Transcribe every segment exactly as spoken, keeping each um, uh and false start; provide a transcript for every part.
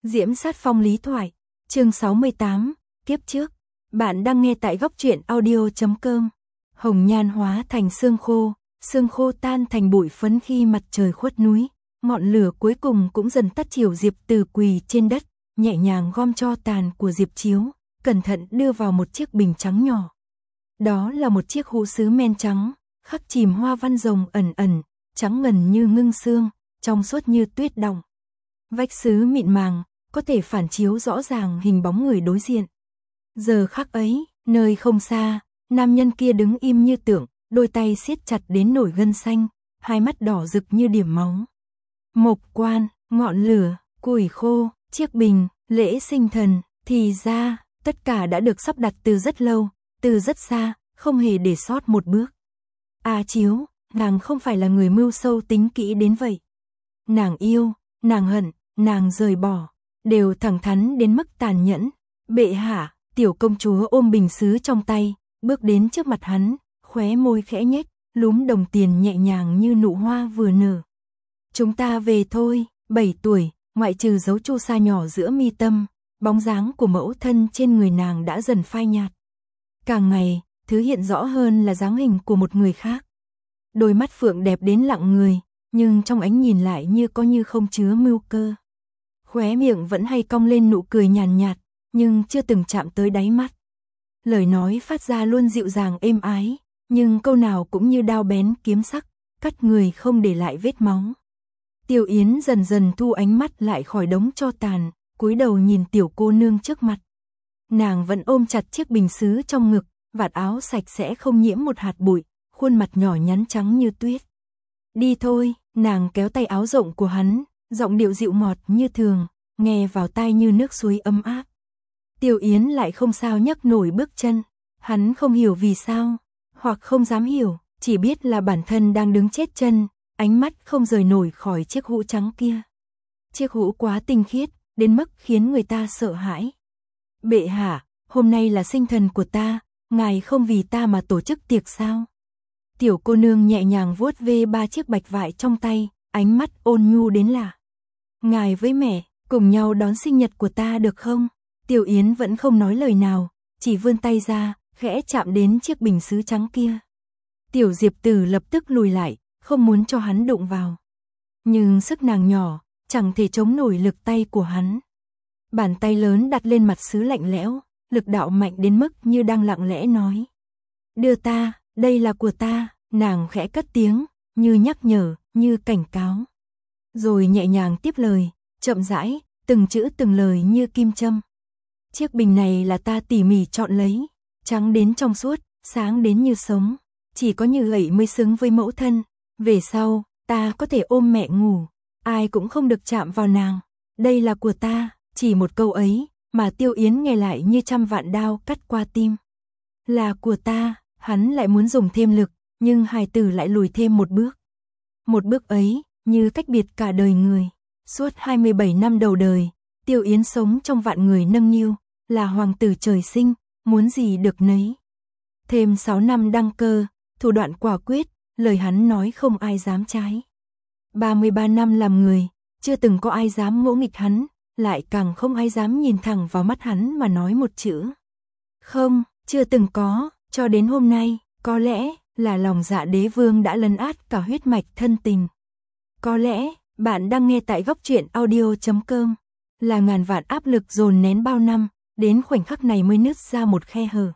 Diễm Sát Phong lý thoại, chương sáu mươi tám, kiếp trước. Bạn đang nghe tại góc truyện audio chấm com. Hồng nhan hóa thành sương khô, sương khô tan thành bụi phấn khi mặt trời khuất núi, ngọn lửa cuối cùng cũng dần tắt. Chiều Diệp Từ quỳ trên đất, nhẹ nhàng gom tro tàn của Diệp Chiếu, cẩn thận đưa vào một chiếc bình trắng nhỏ. Đó là một chiếc hũ sứ men trắng, khắc chìm hoa văn rồng ẩn ẩn, trắng ngần như ngưng sương, trong suốt như tuyết đọng. Vách sứ mịn màng, có thể phản chiếu rõ ràng hình bóng người đối diện. Giờ khắc ấy, nơi không xa, nam nhân kia đứng im như tượng, đôi tay siết chặt đến nổi gân xanh, hai mắt đỏ rực như điểm máu. Mộc quan, ngọn lửa, củi khô, chiếc bình, lễ sinh thần, thì ra, tất cả đã được sắp đặt từ rất lâu, từ rất xa, không hề để sót một bước. A Chiếu, nàng không phải là người mưu sâu tính kỹ đến vậy. Nàng yêu, nàng hận, nàng rời bỏ, đều thẳng thắn đến mức tàn nhẫn. Bệ hạ, tiểu công chúa ôm bình sứ trong tay, bước đến trước mặt hắn, khóe môi khẽ nhếch, lúm đồng tiền nhẹ nhàng như nụ hoa vừa nở. Chúng ta về thôi. Bảy tuổi, ngoại trừ dấu chu sa nhỏ giữa mi tâm, bóng dáng của mẫu thân trên người nàng đã dần phai nhạt. Càng ngày, thứ hiện rõ hơn là dáng hình của một người khác. Đôi mắt phượng đẹp đến lặng người, nhưng trong ánh nhìn lại như có như không chứa mưu cơ. Khóe miệng vẫn hay cong lên nụ cười nhàn nhạt, nhưng chưa từng chạm tới đáy mắt. Lời nói phát ra luôn dịu dàng êm ái, nhưng câu nào cũng như đao bén kiếm sắc, cắt người không để lại vết máu. Tiêu Yến dần dần thu ánh mắt lại khỏi đống tro tàn, cúi đầu nhìn tiểu cô nương trước mặt. Nàng vẫn ôm chặt chiếc bình sứ trong ngực, vạt áo sạch sẽ không nhiễm một hạt bụi, khuôn mặt nhỏ nhắn trắng như tuyết. Đi thôi, nàng kéo tay áo rộng của hắn, giọng điệu dịu ngọt như thường, nghe vào tai như nước suối ấm áp. Tiêu Yến lại không sao nhấc nổi bước chân, hắn không hiểu vì sao, hoặc không dám hiểu, chỉ biết là bản thân đang đứng chết chân, ánh mắt không rời nổi khỏi chiếc hũ trắng kia. Chiếc hũ quá tinh khiết, đến mức khiến người ta sợ hãi. Bệ hạ, hôm nay là sinh thần của ta, ngài không vì ta mà tổ chức tiệc sao? Tiểu cô nương nhẹ nhàng vuốt ve ba chiếc bạch vải trong tay, ánh mắt ôn nhu đến lạ. Ngài với mẹ, cùng nhau đón sinh nhật của ta được không? Tiểu Yến vẫn không nói lời nào, chỉ vươn tay ra, khẽ chạm đến chiếc bình sứ trắng kia. Tiểu Diệp Tử lập tức lùi lại, không muốn cho hắn đụng vào. Nhưng sức nàng nhỏ, chẳng thể chống nổi lực tay của hắn. Bàn tay lớn đặt lên mặt sứ lạnh lẽo, lực đạo mạnh đến mức như đang lặng lẽ nói. Đưa ta, đây là của ta, nàng khẽ cất tiếng, như nhắc nhở, như cảnh cáo. Rồi nhẹ nhàng tiếp lời, chậm rãi, từng chữ từng lời như kim châm. Chiếc bình này là ta tỉ mỉ chọn lấy, trắng đến trong suốt, sáng đến như sống, chỉ có như vậy mới xứng với mẫu thân. Về sau, ta có thể ôm mẹ ngủ, ai cũng không được chạm vào nàng. Đây là của ta, chỉ một câu ấy, mà Tiêu Yến nghe lại như trăm vạn đao cắt qua tim. Là của ta, hắn lại muốn dùng thêm lực, nhưng hài tử lại lùi thêm một bước. Một bước ấy, như cách biệt cả đời người. Suốt hai mươi bảy năm đầu đời, Tiêu Yến sống trong vạn người nâng niu, là hoàng tử trời sinh, muốn gì được nấy. Thêm sáu năm đăng cơ, thủ đoạn quả quyết, lời hắn nói không ai dám trái. ba mươi ba năm làm người, chưa từng có ai dám ngỗ nghịch hắn, lại càng không ai dám nhìn thẳng vào mắt hắn mà nói một chữ. Không, chưa từng có, cho đến hôm nay, có lẽ là lòng dạ đế vương đã lấn át cả huyết mạch thân tình. Có lẽ, bạn đang nghe tại góc truyện audio chấm com, là ngàn vạn áp lực dồn nén bao năm, đến khoảnh khắc này mới nứt ra một khe hở.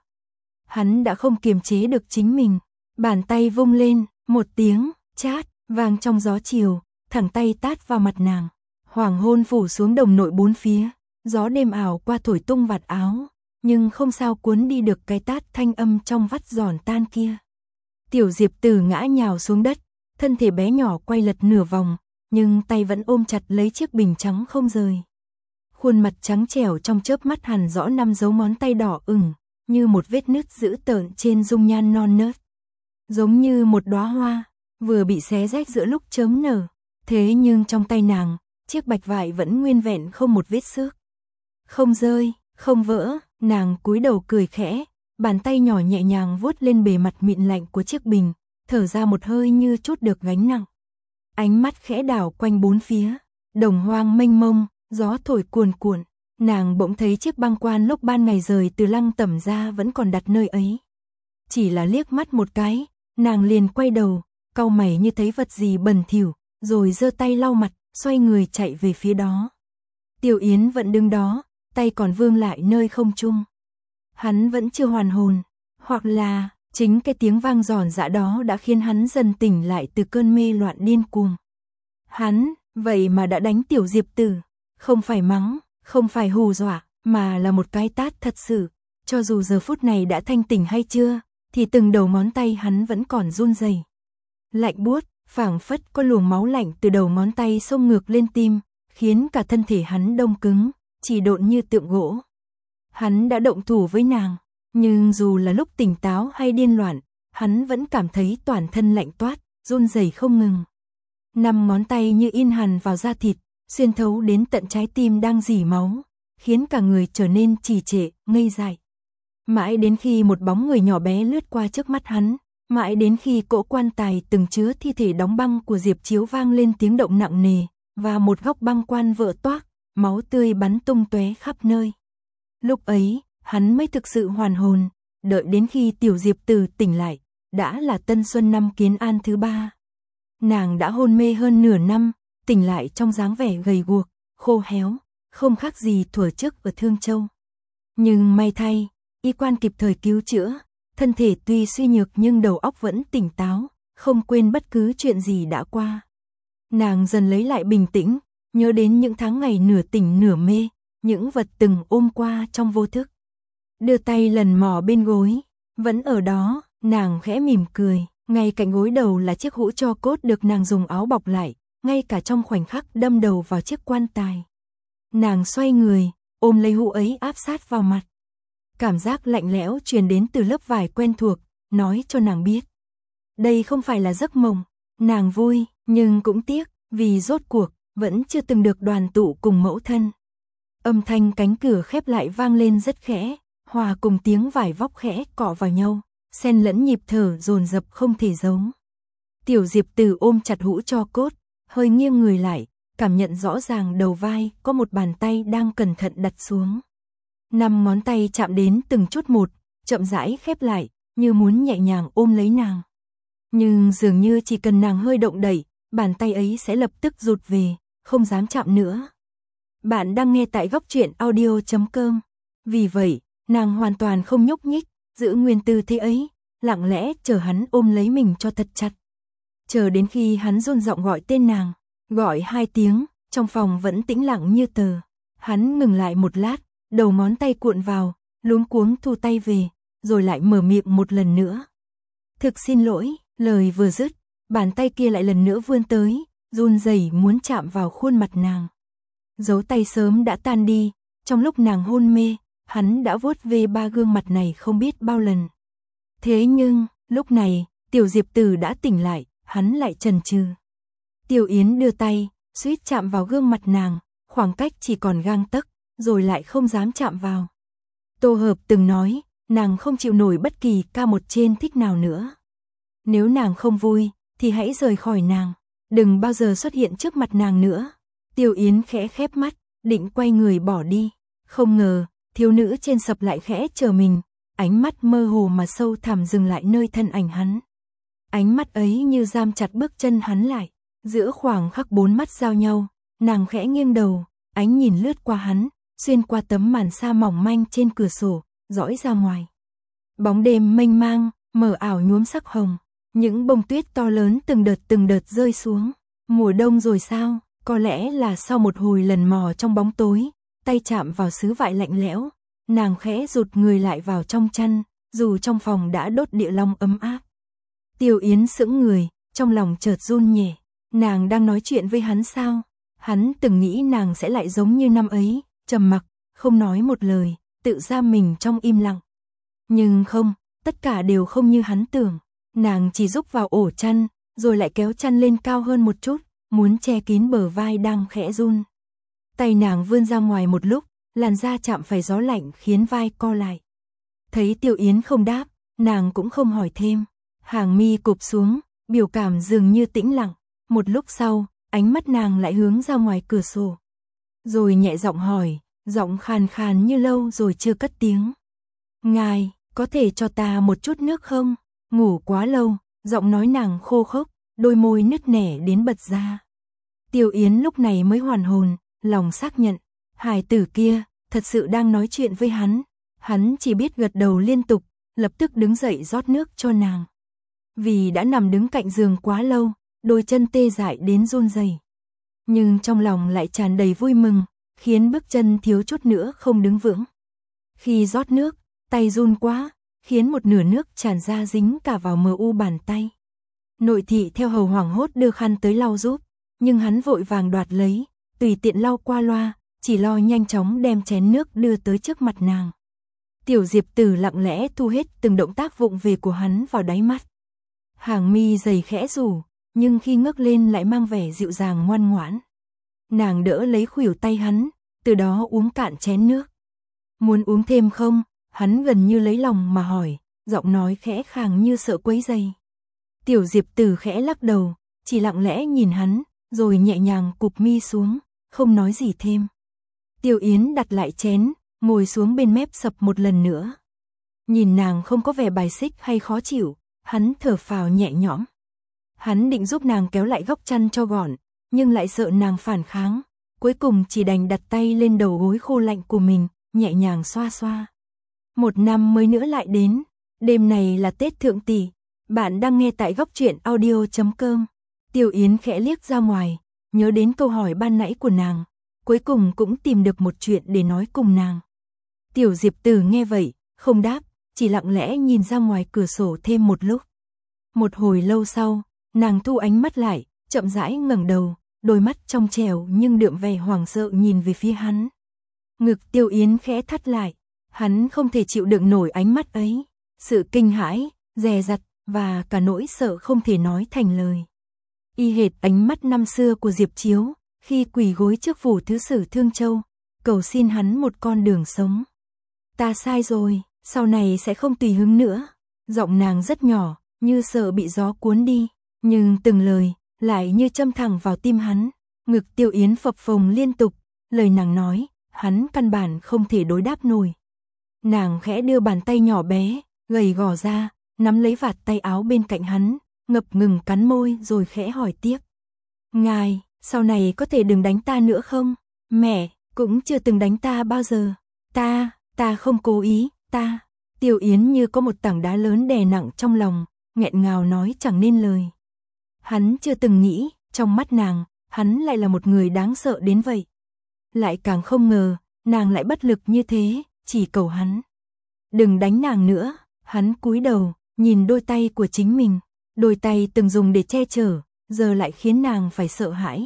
Hắn đã không kiềm chế được chính mình, bàn tay vung lên, một tiếng, chát, vang trong gió chiều, thẳng tay tát vào mặt nàng. Hoàng hôn phủ xuống đồng nội bốn phía, gió đêm ảo qua thổi tung vạt áo, nhưng không sao cuốn đi được cái tát thanh âm trong vắt giòn tan kia. Tiểu Diệp Tử ngã nhào xuống đất, thân thể bé nhỏ quay lật nửa vòng, nhưng tay vẫn ôm chặt lấy chiếc bình trắng không rời. Khuôn mặt trắng trẻo trong chớp mắt hằn rõ năm dấu ngón tay đỏ ửng, như một vết nứt dữ tợn trên dung nhan non nớt. Giống như một đóa hoa, vừa bị xé rách giữa lúc chớm nở. Thế nhưng trong tay nàng, chiếc bạch vải vẫn nguyên vẹn không một vết xước. Không rơi, không vỡ, nàng cúi đầu cười khẽ, bàn tay nhỏ nhẹ nhàng vuốt lên bề mặt mịn lạnh của chiếc bình, thở ra một hơi như trút được gánh nặng. Ánh mắt khẽ đảo quanh bốn phía, đồng hoang mênh mông, Gió thổi cuồn cuộn, nàng bỗng thấy chiếc băng quan lúc ban ngày rời từ Lăng Tẩm ra vẫn còn đặt nơi ấy. Chỉ là liếc mắt một cái, nàng liền quay đầu, cau mày như thấy vật gì bẩn thỉu, rồi giơ tay lau mặt, xoay người chạy về phía đó. Tiểu Yến vẫn đứng đó, tay còn vương lại nơi không trung. Hắn vẫn chưa hoàn hồn, hoặc là chính cái tiếng vang giòn giã đó đã khiến hắn dần tỉnh lại từ cơn mê loạn điên cuồng. Hắn, vậy mà đã đánh Tiểu Diệp Tử, không phải mắng, không phải hù dọa, mà là một cái tát thật sự. Cho dù giờ phút này đã thanh tỉnh hay chưa, thì từng đầu ngón tay hắn vẫn còn run rẩy. Lạnh buốt, phảng phất có luồng máu lạnh từ đầu ngón tay xông ngược lên tim, khiến cả thân thể hắn đông cứng, chỉ độn như tượng gỗ. Hắn đã động thủ với nàng, nhưng dù là lúc tỉnh táo hay điên loạn, hắn vẫn cảm thấy toàn thân lạnh toát, run rẩy không ngừng. Năm ngón tay như in hằn vào da thịt, xuyên thấu đến tận trái tim đang rỉ máu, khiến cả người trở nên trì trệ, ngây dại. Mãi đến khi một bóng người nhỏ bé lướt qua trước mắt hắn, mãi đến khi cỗ quan tài từng chứa thi thể đóng băng của Diệp Chiếu vang lên tiếng động nặng nề, và một góc băng quan vỡ toác, máu tươi bắn tung tóe khắp nơi. Lúc ấy, hắn mới thực sự hoàn hồn, đợi đến khi Tiểu Diệp Tử tỉnh lại, đã là tân xuân năm Kiến An thứ ba. Nàng đã hôn mê hơn nửa năm, tỉnh lại trong dáng vẻ gầy guộc, khô héo, không khác gì thuở trước ở Thương Châu. Nhưng may thay, y quan kịp thời cứu chữa, thân thể tuy suy nhược nhưng đầu óc vẫn tỉnh táo, không quên bất cứ chuyện gì đã qua. Nàng dần lấy lại bình tĩnh, nhớ đến những tháng ngày nửa tỉnh nửa mê, những vật từng ôm qua trong vô thức. Đưa tay lần mò bên gối, vẫn ở đó, nàng khẽ mỉm cười, ngay cạnh gối đầu là chiếc hũ tro cốt được nàng dùng áo bọc lại, ngay cả trong khoảnh khắc đâm đầu vào chiếc quan tài. Nàng xoay người, ôm lấy hũ ấy áp sát vào mặt. Cảm giác lạnh lẽo truyền đến từ lớp vải quen thuộc, nói cho nàng biết. Đây không phải là giấc mộng, nàng vui, nhưng cũng tiếc, vì rốt cuộc, vẫn chưa từng được đoàn tụ cùng mẫu thân. Âm thanh cánh cửa khép lại vang lên rất khẽ, hòa cùng tiếng vải vóc khẽ cọ vào nhau, xen lẫn nhịp thở dồn dập không thể giấu. Tiểu Diệp Tử ôm chặt hũ tro cốt, hơi nghiêng người lại, cảm nhận rõ ràng đầu vai có một bàn tay đang cẩn thận đặt xuống. Năm ngón tay chạm đến từng chút một, chậm rãi khép lại, như muốn nhẹ nhàng ôm lấy nàng. Nhưng dường như chỉ cần nàng hơi động đậy, bàn tay ấy sẽ lập tức rụt về, không dám chạm nữa. Bạn đang nghe tại góc truyện audio chấm com. Vì vậy, nàng hoàn toàn không nhúc nhích, giữ nguyên tư thế ấy, lặng lẽ chờ hắn ôm lấy mình cho thật chặt. Chờ đến khi hắn run giọng gọi tên nàng, gọi hai tiếng, trong phòng vẫn tĩnh lặng như tờ. Hắn ngừng lại một lát, đầu ngón tay cuộn vào, luống cuống thu tay về, rồi lại mở miệng một lần nữa. Thực xin lỗi, lời vừa dứt, bàn tay kia lại lần nữa vươn tới, run rẩy muốn chạm vào khuôn mặt nàng. Dấu tay sớm đã tan đi, trong lúc nàng hôn mê, hắn đã vuốt về ba gương mặt này không biết bao lần. Thế nhưng, lúc này, Tiểu Diệp Tử đã tỉnh lại, hắn lại chần chừ. Tiểu Yến đưa tay, suýt chạm vào gương mặt nàng, khoảng cách chỉ còn gang tấc, rồi lại không dám chạm vào. Tô Hợp từng nói, nàng không chịu nổi bất kỳ ca một trên thích nào nữa. Nếu nàng không vui, thì hãy rời khỏi nàng, đừng bao giờ xuất hiện trước mặt nàng nữa. Tiểu Yến khẽ khép mắt, định quay người bỏ đi. Không ngờ, thiếu nữ trên sập lại khẽ chờ mình, ánh mắt mơ hồ mà sâu thẳm dừng lại nơi thân ảnh hắn. Ánh mắt ấy như giam chặt bước chân hắn lại. Giữa khoảng khắc bốn mắt giao nhau, nàng khẽ nghiêng đầu, ánh nhìn lướt qua hắn, xuyên qua tấm màn sa mỏng manh trên cửa sổ, dõi ra ngoài. Bóng đêm mênh mang, mờ ảo nhuốm sắc hồng, những bông tuyết to lớn từng đợt từng đợt rơi xuống. Mùa đông rồi sao? Có lẽ là sau một hồi lần mò trong bóng tối, tay chạm vào sứ vải lạnh lẽo, nàng khẽ rụt người lại vào trong chăn, dù trong phòng đã đốt địa long ấm áp. Tiểu Yến sững người, trong lòng chợt run nhẹ. Nàng đang nói chuyện với hắn sao? Hắn từng nghĩ nàng sẽ lại giống như năm ấy, trầm mặc, không nói một lời, tự giam mình trong im lặng. Nhưng không, tất cả đều không như hắn tưởng. Nàng chỉ rúc vào ổ chăn, rồi lại kéo chăn lên cao hơn một chút, muốn che kín bờ vai đang khẽ run. Tay nàng vươn ra ngoài một lúc, làn da chạm phải gió lạnh khiến vai co lại. Thấy Tiểu Yến không đáp, nàng cũng không hỏi thêm. Hàng mi cụp xuống, biểu cảm dường như tĩnh lặng. Một lúc sau, ánh mắt nàng lại hướng ra ngoài cửa sổ. rồi nhẹ giọng hỏi, giọng khàn khàn như lâu rồi chưa cất tiếng. Ngài, có thể cho ta một chút nước không? Ngủ quá lâu, giọng nói nàng khô khốc, đôi môi nứt nẻ đến bật ra. Tiêu Yến lúc này mới hoàn hồn, lòng xác nhận, hài tử kia, thật sự đang nói chuyện với hắn. Hắn chỉ biết gật đầu liên tục, lập tức đứng dậy rót nước cho nàng. Vì đã nằm đứng cạnh giường quá lâu, đôi chân tê dại đến run rẩy. Nhưng trong lòng lại tràn đầy vui mừng, khiến bước chân thiếu chút nữa không đứng vững. Khi rót nước, tay run quá, khiến một nửa nước tràn ra dính cả vào mờ u bàn tay. Nội thị theo hầu hoảng hốt đưa khăn tới lau giúp, nhưng hắn vội vàng đoạt lấy, tùy tiện lau qua loa, chỉ lo nhanh chóng đem chén nước đưa tới trước mặt nàng. Tiểu Diệp Tử lặng lẽ thu hết từng động tác vụng về của hắn vào đáy mắt. Hàng mi dày khẽ rủ, nhưng khi ngước lên lại mang vẻ dịu dàng ngoan ngoãn. Nàng đỡ lấy khuỷu tay hắn, từ đó uống cạn chén nước. Muốn uống thêm không? Hắn gần như lấy lòng mà hỏi, giọng nói khẽ khàng như sợ quấy rầy. Tiểu Diệp Tử khẽ lắc đầu, chỉ lặng lẽ nhìn hắn, rồi nhẹ nhàng cụp mi xuống, không nói gì thêm. Tiêu Yến đặt lại chén, ngồi xuống bên mép sập một lần nữa. Nhìn nàng không có vẻ bài xích hay khó chịu, hắn thở phào nhẹ nhõm. Hắn định giúp nàng kéo lại góc chăn cho gọn, nhưng lại sợ nàng phản kháng, cuối cùng chỉ đành đặt tay lên đầu gối khô lạnh của mình, nhẹ nhàng xoa xoa. Một năm mới nữa lại đến, đêm này là Tết Thượng Tỷ, bạn đang nghe tại góc truyện audio chấm com. Tiêu Yến khẽ liếc ra ngoài, nhớ đến câu hỏi ban nãy của nàng, cuối cùng cũng tìm được một chuyện để nói cùng nàng. Tiểu Diệp Tử nghe vậy, không đáp, chỉ lặng lẽ nhìn ra ngoài cửa sổ thêm một lúc. Một hồi lâu sau, nàng thu ánh mắt lại, chậm rãi ngẩng đầu, đôi mắt trong trẻo nhưng đượm vẻ hoảng sợ nhìn về phía hắn. Ngực Tiêu Yến khẽ thắt lại, hắn không thể chịu đựng nổi ánh mắt ấy, sự kinh hãi, dè dặt và cả nỗi sợ không thể nói thành lời. Y hệt ánh mắt năm xưa của Diệp Chiếu, khi quỳ gối trước phủ thứ sử Thương Châu, cầu xin hắn một con đường sống. Ta sai rồi, sau này sẽ không tùy hứng nữa. Giọng nàng rất nhỏ, như sợ bị gió cuốn đi, nhưng từng lời lại như châm thẳng vào tim hắn. Ngực Tiêu Yến phập phồng liên tục, lời nàng nói, hắn căn bản không thể đối đáp nổi. Nàng khẽ đưa bàn tay nhỏ bé, gầy gò ra, nắm lấy vạt tay áo bên cạnh hắn, ngập ngừng cắn môi rồi khẽ hỏi tiếp. Ngài, sau này có thể đừng đánh ta nữa không? Mẹ, cũng chưa từng đánh ta bao giờ. Ta, ta không cố ý, ta. Tiêu Yến như có một tảng đá lớn đè nặng trong lòng, nghẹn ngào nói chẳng nên lời. Hắn chưa từng nghĩ, trong mắt nàng, hắn lại là một người đáng sợ đến vậy. Lại càng không ngờ, nàng lại bất lực như thế, chỉ cầu hắn. Đừng đánh nàng nữa, hắn cúi đầu, nhìn đôi tay của chính mình, đôi tay từng dùng để che chở, giờ lại khiến nàng phải sợ hãi.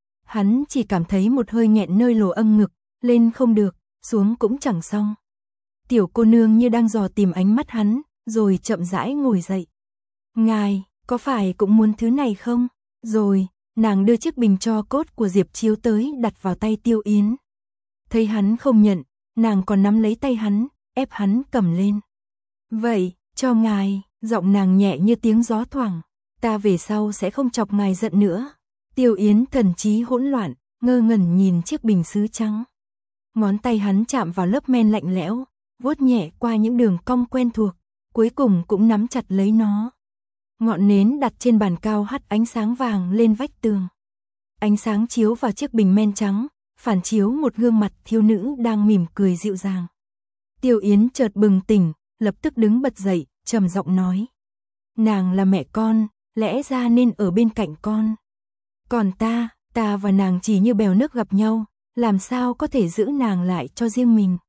Hắn chỉ cảm thấy một hơi nghẹn nơi lỗ âng ngực, lên không được, xuống cũng chẳng xong. Tiểu cô nương như đang dò tìm ánh mắt hắn, rồi chậm rãi ngồi dậy. Ngài, có phải cũng muốn thứ này không? Rồi, nàng đưa chiếc bình tro cốt của Diệp Chiếu tới đặt vào tay Tiêu Yến. Thấy hắn không nhận, nàng còn nắm lấy tay hắn, ép hắn cầm lên. Vậy, cho ngài, giọng nàng nhẹ như tiếng gió thoảng, ta về sau sẽ không chọc ngài giận nữa. Tiêu Yến thần trí hỗn loạn, ngơ ngẩn nhìn chiếc bình sứ trắng. Ngón tay hắn chạm vào lớp men lạnh lẽo, vuốt nhẹ qua những đường cong quen thuộc, cuối cùng cũng nắm chặt lấy nó. Ngọn nến đặt trên bàn cao hắt ánh sáng vàng lên vách tường. Ánh sáng chiếu vào chiếc bình men trắng, phản chiếu một gương mặt thiếu nữ đang mỉm cười dịu dàng. Tiêu Yến chợt bừng tỉnh, lập tức đứng bật dậy, trầm giọng nói. Nàng là mẹ con, lẽ ra nên ở bên cạnh con. Còn ta, ta và nàng chỉ như bèo nước gặp nhau, làm sao có thể giữ nàng lại cho riêng mình.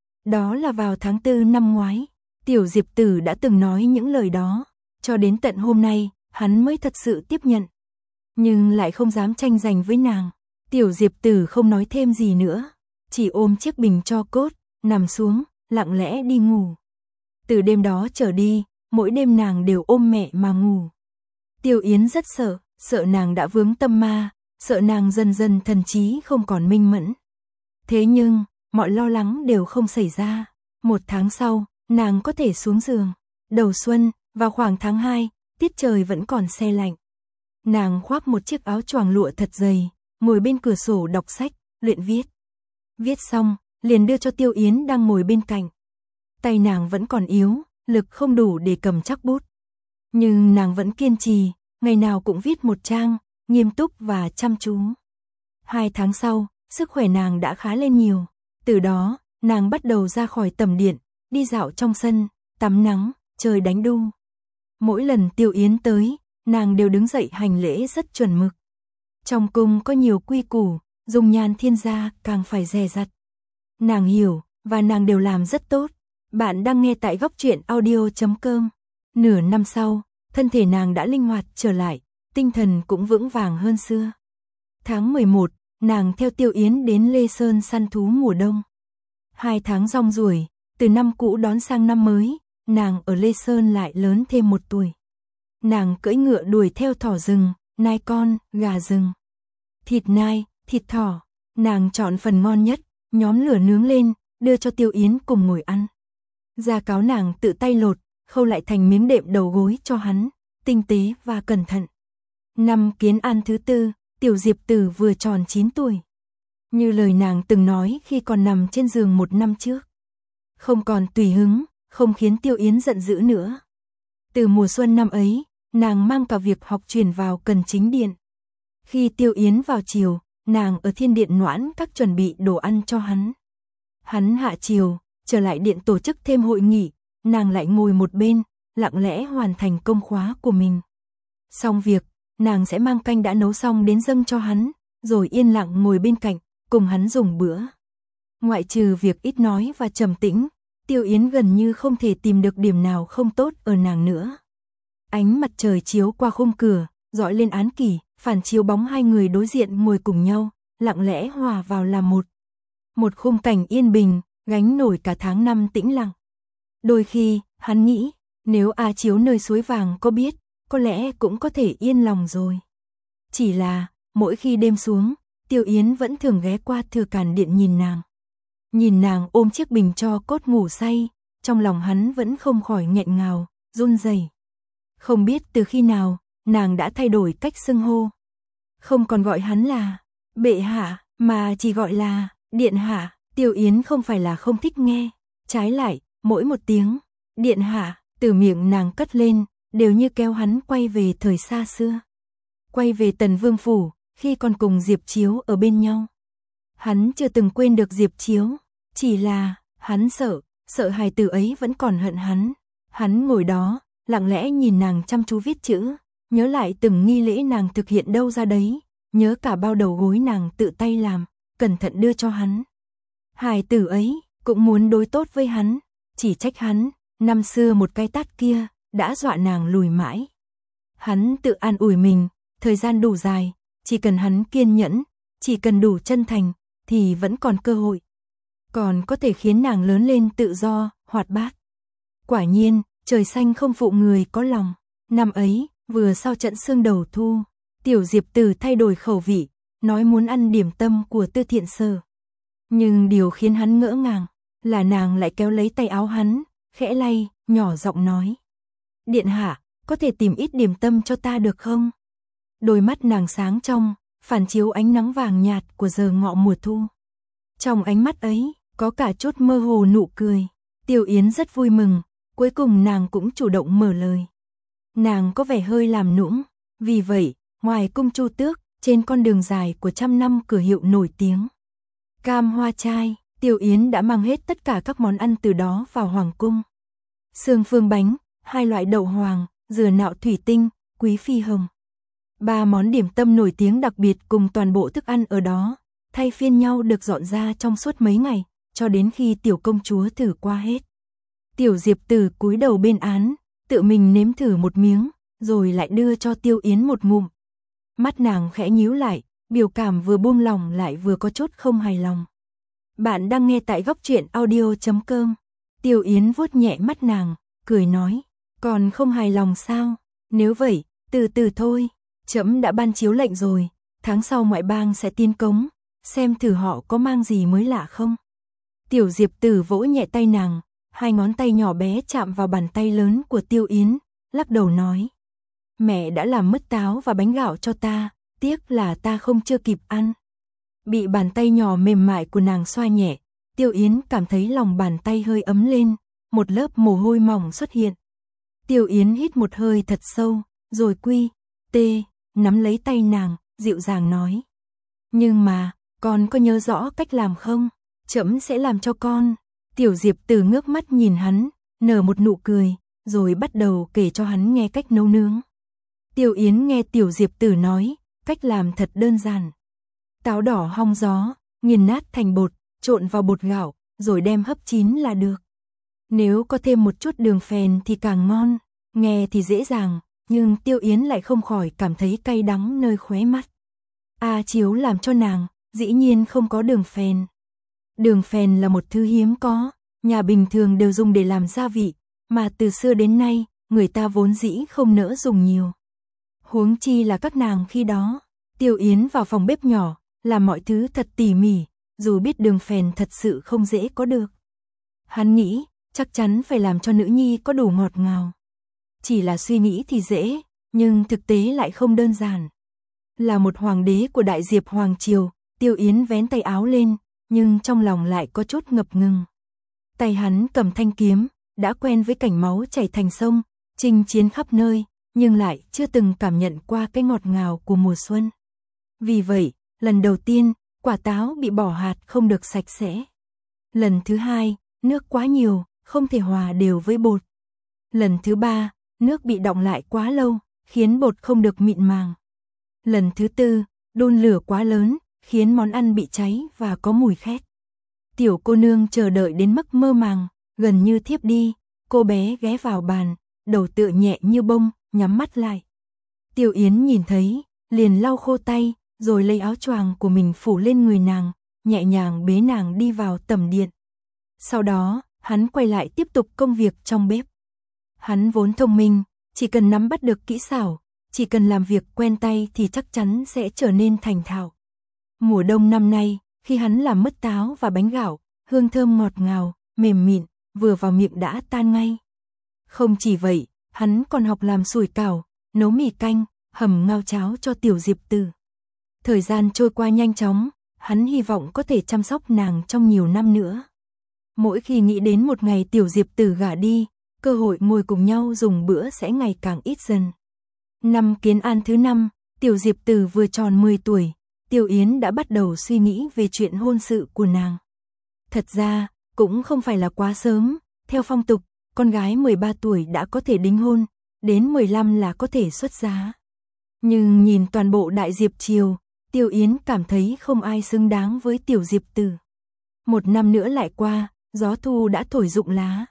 Đó là vào tháng tư năm ngoái, Tiểu Diệp Tử đã từng nói những lời đó, cho đến tận hôm nay, hắn mới thật sự tiếp nhận. Nhưng lại không dám tranh giành với nàng. Tiểu Diệp Tử không nói thêm gì nữa, chỉ ôm chiếc bình tro cốt, nằm xuống, lặng lẽ đi ngủ. Từ đêm đó trở đi, mỗi đêm nàng đều ôm mẹ mà ngủ. Tiêu Yến rất sợ, sợ nàng đã vướng tâm ma, sợ nàng dần dần thần trí không còn minh mẫn. Thế nhưng, mọi lo lắng đều không xảy ra. Một tháng sau, nàng có thể xuống giường. Đầu xuân, vào khoảng tháng hai, tiết trời vẫn còn se lạnh. Nàng khoác một chiếc áo choàng lụa thật dày, ngồi bên cửa sổ đọc sách, luyện viết. Viết xong, liền đưa cho Tiêu Yến đang ngồi bên cạnh. Tay nàng vẫn còn yếu, lực không đủ để cầm chắc bút. Nhưng nàng vẫn kiên trì, ngày nào cũng viết một trang, nghiêm túc và chăm chú. Hai tháng sau, sức khỏe nàng đã khá lên nhiều. Từ đó, nàng bắt đầu ra khỏi tầm điện, đi dạo trong sân, tắm nắng, chơi đánh đu. Mỗi lần Tiêu Yến tới, nàng đều đứng dậy hành lễ rất chuẩn mực. Trong cung có nhiều quy củ, dung nhan thiên gia càng phải dè dặt. Nàng hiểu, và nàng đều làm rất tốt. Bạn đang nghe tại góc truyện audio chấm com. Nửa năm sau, thân thể nàng đã linh hoạt trở lại, tinh thần cũng vững vàng hơn xưa. Tháng mười một, nàng theo Tiêu Yến đến Lê Sơn săn thú mùa đông. Hai tháng rong ruổi, từ năm cũ đón sang năm mới, nàng ở Lê Sơn lại lớn thêm một tuổi. Nàng cưỡi ngựa đuổi theo thỏ rừng, nai con, gà rừng. Thịt nai, thịt thỏ, nàng chọn phần ngon nhất, nhóm lửa nướng lên, đưa cho Tiêu Yến cùng ngồi ăn. Da cáo nàng tự tay lột, khâu lại thành miếng đệm đầu gối cho hắn, tinh tế và cẩn thận. Năm Kiến An thứ tư, Tiểu Diệp Tử vừa tròn chín tuổi. Như lời nàng từng nói khi còn nằm trên giường một năm trước. Không còn tùy hứng, không khiến Tiêu Yến giận dữ nữa. Từ mùa xuân năm ấy, nàng mang cả việc học truyền vào Cần Chính Điện. Khi Tiêu Yến vào chiều, nàng ở thiên điện Noãn Các chuẩn bị đồ ăn cho hắn. Hắn hạ chiều, trở lại điện tổ chức thêm hội nghị, nàng lại ngồi một bên, lặng lẽ hoàn thành công khóa của mình. Xong việc, nàng sẽ mang canh đã nấu xong đến dâng cho hắn, rồi yên lặng ngồi bên cạnh, cùng hắn dùng bữa. Ngoại trừ việc ít nói và trầm tĩnh, Tiêu Yến gần như không thể tìm được điểm nào không tốt ở nàng nữa. Ánh mặt trời chiếu qua khung cửa, dọi lên án kỷ, phản chiếu bóng hai người đối diện ngồi cùng nhau, lặng lẽ hòa vào làm một. Một khung cảnh yên bình, gánh nổi cả tháng năm tĩnh lặng. Đôi khi, hắn nghĩ, nếu A Chiếu nơi suối vàng có biết, có lẽ cũng có thể yên lòng rồi. Chỉ là, mỗi khi đêm xuống, Tiêu Yến vẫn thường ghé qua Thừa Càn Điện nhìn nàng. Nhìn nàng ôm chiếc bình tro cốt ngủ say, trong lòng hắn vẫn không khỏi nghẹn ngào, run rẩy. Không biết từ khi nào, nàng đã thay đổi cách xưng hô. Không còn gọi hắn là bệ hạ, mà chỉ gọi là điện hạ. Tiêu Yến không phải là không thích nghe, trái lại, mỗi một tiếng điện hạ từ miệng nàng cất lên, đều như kéo hắn quay về thời xa xưa. Quay về Tần Vương phủ, khi còn cùng Diệp Chiếu ở bên nhau. Hắn chưa từng quên được Diệp Chiếu, chỉ là hắn sợ, sợ hài tử ấy vẫn còn hận hắn. Hắn ngồi đó, lặng lẽ nhìn nàng chăm chú viết chữ, nhớ lại từng nghi lễ nàng thực hiện đâu ra đấy, nhớ cả bao đầu gối nàng tự tay làm, cẩn thận đưa cho hắn. Hài tử ấy cũng muốn đối tốt với hắn, chỉ trách hắn, năm xưa một cái tát kia đã dọa nàng lùi mãi. Hắn tự an ủi mình, thời gian đủ dài, chỉ cần hắn kiên nhẫn, chỉ cần đủ chân thành, thì vẫn còn cơ hội. Còn có thể khiến nàng lớn lên tự do, hoạt bát. Quả nhiên, trời xanh không phụ người có lòng. Năm ấy, vừa sau trận sương đầu thu, Tiểu Diệp Tử thay đổi khẩu vị, nói muốn ăn điểm tâm của Tư Thiện Sở. Nhưng điều khiến hắn ngỡ ngàng là nàng lại kéo lấy tay áo hắn, khẽ lay, nhỏ giọng nói: "Điện hạ, có thể tìm ít điểm tâm cho ta được không?" Đôi mắt nàng sáng trong, phản chiếu ánh nắng vàng nhạt của giờ ngọ mùa thu. Trong ánh mắt ấy, có cả chút mơ hồ nụ cười. Tiêu Yến rất vui mừng, cuối cùng nàng cũng chủ động mở lời. Nàng có vẻ hơi làm nũng, vì vậy, ngoài cung Chu Tước, trên con đường dài của trăm năm cửa hiệu nổi tiếng Cam Hoa Trai, Tiêu Yến đã mang hết tất cả các món ăn từ đó vào hoàng cung. Sương phương bánh, hai loại đậu hoàng, dừa nạo thủy tinh, quý phi hồng. Ba món điểm tâm nổi tiếng đặc biệt cùng toàn bộ thức ăn ở đó, thay phiên nhau được dọn ra trong suốt mấy ngày, cho đến khi tiểu công chúa thử qua hết. Tiểu Diệp Tử cúi đầu bên án, tự mình nếm thử một miếng, rồi lại đưa cho Tiêu Yến một ngụm. Mắt nàng khẽ nhíu lại, biểu cảm vừa buông lòng lại vừa có chút không hài lòng. Bạn đang nghe tại góc truyện audio chấm com. Tiêu Yến vuốt nhẹ mắt nàng, cười nói: "Còn không hài lòng sao? Nếu vậy, từ từ thôi, trẫm đã ban chiếu lệnh rồi, tháng sau ngoại bang sẽ tiến cống, xem thử họ có mang gì mới lạ không." Tiểu Diệp Tử vỗ nhẹ tay nàng, hai ngón tay nhỏ bé chạm vào bàn tay lớn của Tiêu Yến, lắc đầu nói: "Mẹ đã làm mứt táo và bánh gạo cho ta, tiếc là ta không chưa kịp ăn." Bị bàn tay nhỏ mềm mại của nàng xoa nhẹ, Tiêu Yến cảm thấy lòng bàn tay hơi ấm lên, một lớp mồ hôi mỏng xuất hiện. Tiêu Yến hít một hơi thật sâu, rồi quy, tê, nắm lấy tay nàng, dịu dàng nói. Nhưng mà, con có nhớ rõ cách làm không? Trẫm sẽ làm cho con. Tiểu Diệp Tử ngước mắt nhìn hắn, nở một nụ cười, rồi bắt đầu kể cho hắn nghe cách nấu nướng. Tiêu Yến nghe Tiểu Diệp Tử nói, cách làm thật đơn giản. Táo đỏ hong gió, nghiền nát thành bột, trộn vào bột gạo, rồi đem hấp chín là được. Nếu có thêm một chút đường phèn thì càng ngon, nghe thì dễ dàng, nhưng Tiêu Yến lại không khỏi cảm thấy cay đắng nơi khóe mắt. A Chiếu làm cho nàng, dĩ nhiên không có đường phèn. Đường phèn là một thứ hiếm có, nhà bình thường đều dùng để làm gia vị, mà từ xưa đến nay, người ta vốn dĩ không nỡ dùng nhiều. Huống chi là các nàng khi đó. Tiêu Yến vào phòng bếp nhỏ, làm mọi thứ thật tỉ mỉ, dù biết đường phèn thật sự không dễ có được. Hắn nghĩ, chắc chắn phải làm cho nữ nhi có đủ ngọt ngào. Chỉ là suy nghĩ thì dễ, nhưng thực tế lại không đơn giản. Là một hoàng đế của Đại Diệp Hoàng Triều, Tiêu Yến vén tay áo lên, nhưng trong lòng lại có chút ngập ngừng. Tay hắn cầm thanh kiếm, đã quen với cảnh máu chảy thành sông, chinh chiến khắp nơi, nhưng lại chưa từng cảm nhận qua cái ngọt ngào của mùa xuân. Vì vậy, lần đầu tiên, quả táo bị bỏ hạt không được sạch sẽ. Lần thứ hai, nước quá nhiều, không thể hòa đều với bột. Lần thứ ba, nước bị đọng lại quá lâu, khiến bột không được mịn màng. Lần thứ tư, đun lửa quá lớn, khiến món ăn bị cháy và có mùi khét. Tiểu cô nương chờ đợi đến mức mơ màng, gần như thiếp đi, cô bé ghé vào bàn, đầu tựa nhẹ như bông, nhắm mắt lại. Tiêu Yến nhìn thấy, liền lau khô tay, rồi lấy áo choàng của mình phủ lên người nàng, nhẹ nhàng bế nàng đi vào tầm điện. Sau đó, hắn quay lại tiếp tục công việc trong bếp. Hắn vốn thông minh, chỉ cần nắm bắt được kỹ xảo, chỉ cần làm việc quen tay thì chắc chắn sẽ trở nên thành thạo. Mùa đông năm nay, khi hắn làm mứt táo và bánh gạo, hương thơm ngọt ngào, mềm mịn, vừa vào miệng đã tan ngay. Không chỉ vậy, hắn còn học làm sủi cảo, nấu mì canh, hầm ngao cháo cho Tiểu Diệp Tử. Thời gian trôi qua nhanh chóng, hắn hy vọng có thể chăm sóc nàng trong nhiều năm nữa. Mỗi khi nghĩ đến một ngày Tiểu Diệp Tử gả đi, cơ hội ngồi cùng nhau dùng bữa sẽ ngày càng ít dần. Năm Kiến An thứ năm, Tiểu Diệp Tử vừa tròn mười tuổi, Tiêu Yến đã bắt đầu suy nghĩ về chuyện hôn sự của nàng. Thật ra, cũng không phải là quá sớm, theo phong tục, con gái mười ba tuổi đã có thể đính hôn, đến mười lăm là có thể xuất giá. Nhưng nhìn toàn bộ Đại Diệp Triều, Tiêu Yến cảm thấy không ai xứng đáng với Tiểu Diệp Tử. Một năm nữa lại qua, gió thu đã thổi rụng lá.